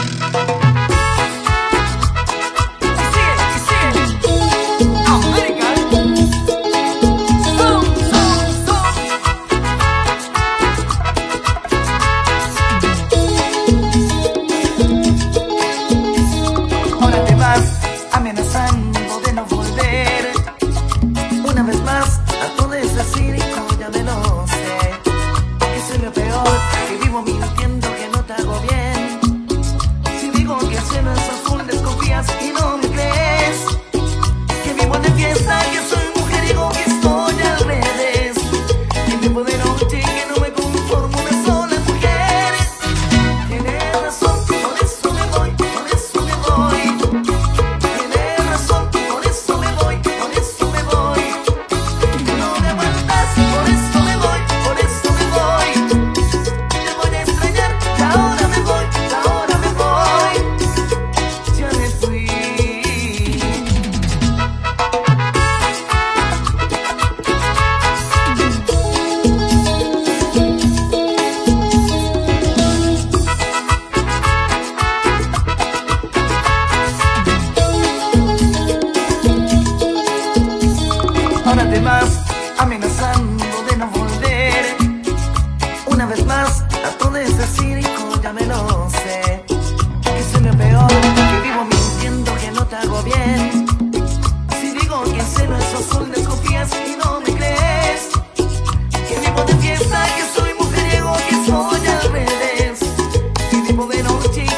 Amenazando de no volver. Una vez más, a todo ese circo ya me lo sé. Que soy lo peor, que vivo mintiendo, que no te hago bien. Si digo que el cielo es azul, desconfías y no me crees. Que vivo de fiesta, que soy mujeriego, que estoy al revés. Que vivo de noche, que no me conformo una sola mujer. Tienes razón, por eso me voy, por eso me voy. Ahora te vas, amenazando de no volver. Una vez más, a todo este circo ya me lo sé. Que soy lo peor, que vivo mintiendo, que no te hago bien. Si digo que el cielo es azul, desconfías y no me crees. Que vivo de fiesta, que soy mujeriego, que soy al revés. Que vivo de noche